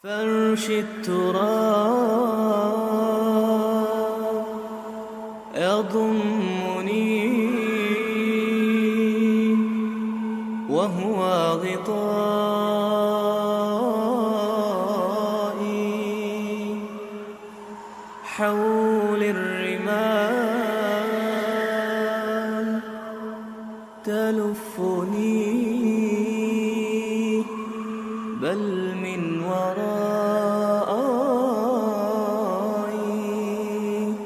فرش التراب يضمني وهو غطائي حول الرمال تلفني بل من ورائي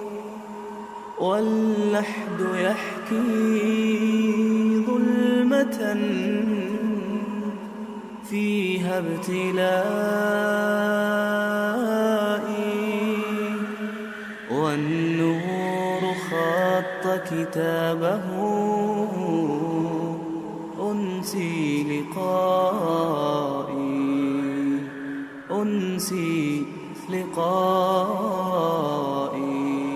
واللحد يحكي ظلمة فيها ابتلائي والنور خط كتابه أنسي لقائي أنسي لقائي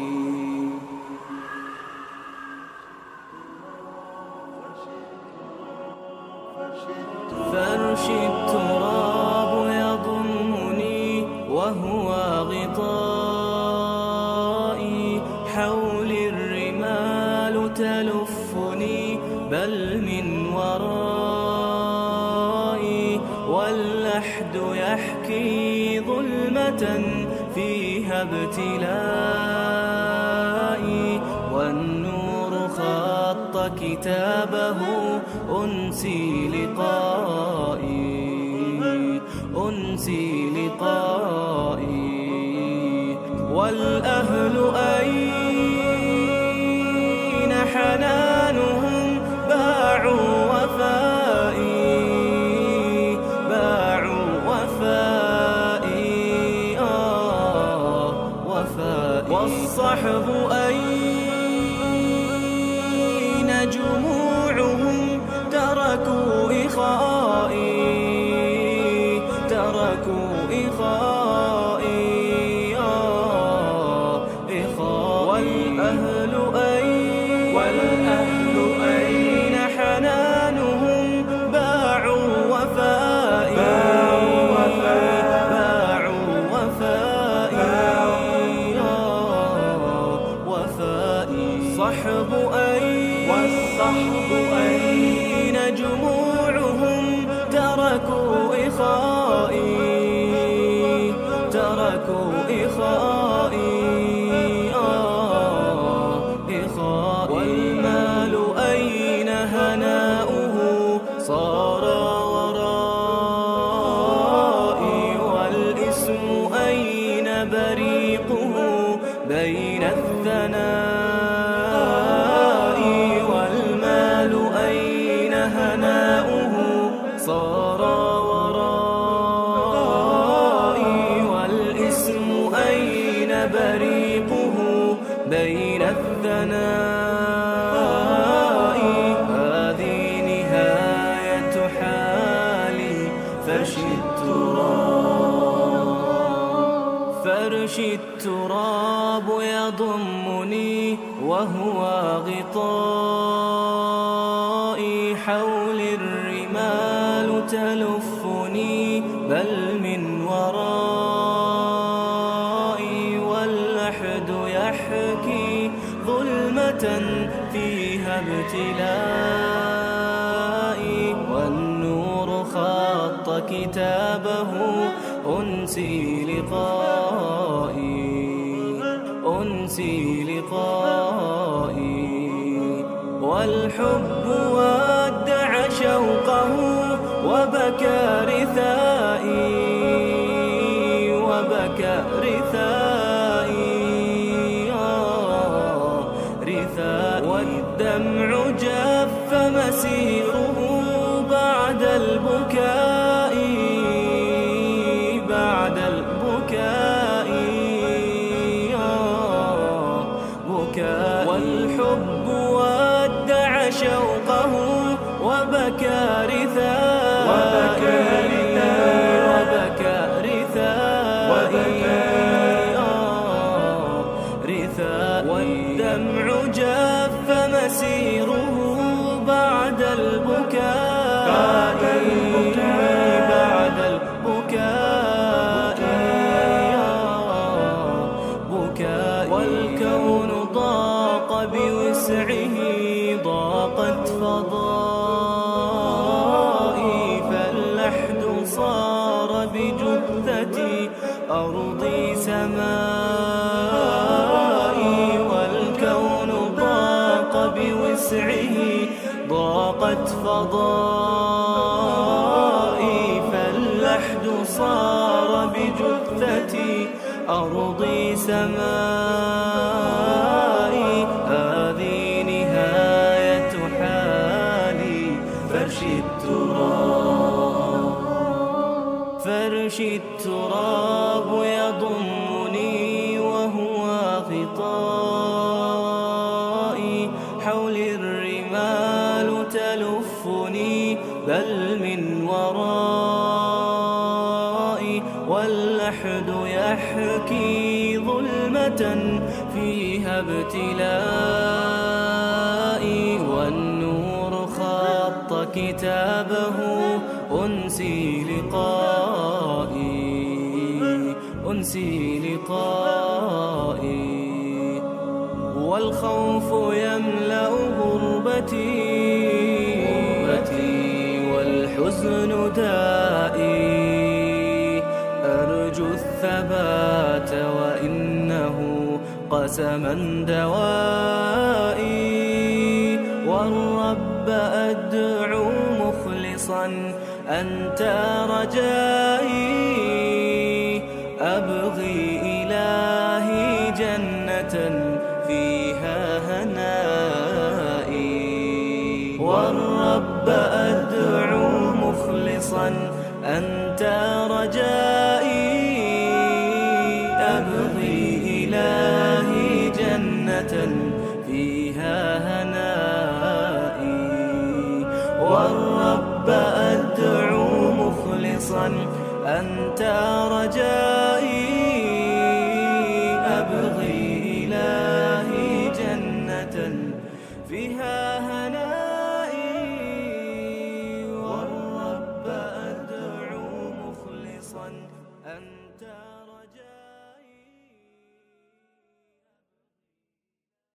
فرش التراب يضمني وهو غطائي حول الرمال تلفني بل من ورائي واللحد يحكي ظلمة فيها ابتلائي والنور خط كتابه أنسي لقائي أنسي لقائي والأهل أين حنانهم باعوا وفائي باعوا وفائي وفائي والصحب أين جموعهم تركوا إخائي تركوا إخائي والأهل أين حنانهم باعوا وفائي باعوا وفائي وفائي صحب والصحب أين جموعهم تركوا إخائي تركوا إخائي والمال أين هناؤه صار ورائي والاسم أين بريقه بين الثناء والمال أين هناؤه صار ورائي والاسم أين بريقه بين الثناء هذه نهاية حالي فرش التراب يضمني وهو غطائي حول الرمال تلفني بل من ورائي واللحد يحكي ظلمة فيها ابتلائي والنور خط كتابه أنسي لقائي أنسي لقائي والحب ودع شوقه وبكى رثائي وبكى رثائي والدمع جف مسيره بعد البكاء بعد البكاء والحب ودع شوقه وبكى رثائي والدمع جف مسيره بعد البكاء بعد البكاء بوسعه ضاقت فضائي، فاللحد صار بجثتي أرضي سمائي، والكون ضاق بوسعه ضاقت فضائي، فاللحد صار بجثتي أرضي سمائي. هذه نهاية حالي، فرش التراب يضمني وهو غطائي، حولي الرمال تلفني بل من ورائي، واللحد يحكي ظلمة فيها ابتلائي، والنور خط كتابه أنسي لقائي، والخوف يملأ غربتي والحزن دائي، أرجو الثبات وإنه قسما دوائي، والرب أدعو مخلصا أنت رجائي، أبغي إلهي جنة فيها هنائي، والرب أدعو مخلصا أنت رجائي، أبغي إلهي جنة فيها هنائي، والرب أدعو مخلصا أنت رجائي.